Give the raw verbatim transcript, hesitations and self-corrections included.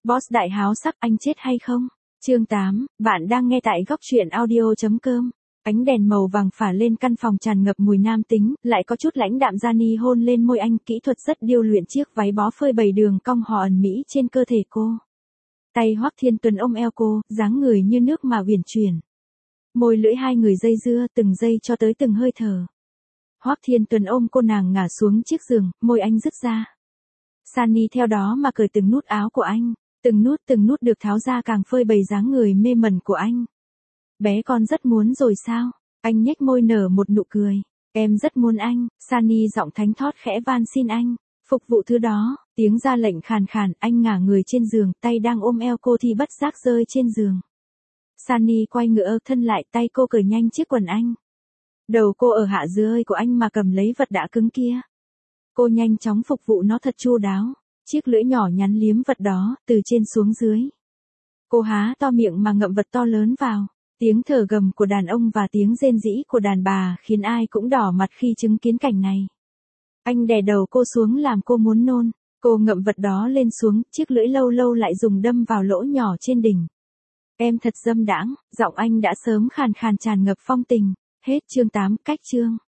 Boss đại háo sắc, anh chết hay không? Chương tám, bạn đang nghe tại góc truyện audio chấm com. Ánh đèn màu vàng phả lên căn phòng tràn ngập mùi nam tính, lại có chút lãnh đạm. Gianni hôn lên môi anh, kỹ thuật rất điêu luyện, chiếc váy bó phơi bày đường cong hò ẩn mỹ trên cơ thể cô. Tay Hoắc Thiên Tuần ôm eo cô, dáng người như nước mà uyển chuyển. Môi lưỡi hai người dây dưa, từng giây cho tới từng hơi thở. Hoắc Thiên Tuần ôm cô, nàng ngả xuống chiếc giường, môi anh rứt ra. Gianni theo đó mà cởi từng nút áo của anh, từng nút từng nút được tháo ra càng phơi bày dáng người mê mẩn của anh. Bé con rất muốn rồi sao? Anh nhếch môi nở một nụ cười. Em rất muốn anh. Gianni giọng thánh thót khẽ van xin anh phục vụ thứ đó. Tiếng ra lệnh khàn khàn, anh ngả người trên giường, tay đang ôm eo cô thì bất giác rơi trên giường. Gianni quay ngựa thân lại, tay cô cởi nhanh chiếc quần anh. Đầu cô ở hạ dưới của anh mà cầm lấy vật đã cứng kia. Cô nhanh chóng phục vụ nó thật chu đáo. Chiếc lưỡi nhỏ nhắn liếm vật đó, từ trên xuống dưới. Cô há to miệng mà ngậm vật to lớn vào. Tiếng thở gầm của đàn ông và tiếng rên rỉ của đàn bà khiến ai cũng đỏ mặt khi chứng kiến cảnh này. Anh đè đầu cô xuống làm cô muốn nôn. Cô ngậm vật đó lên xuống, chiếc lưỡi lâu lâu lại dùng đâm vào lỗ nhỏ trên đỉnh. Em thật dâm đãng, giọng anh đã sớm khàn khàn tràn ngập phong tình. Hết chương tám, cách chương.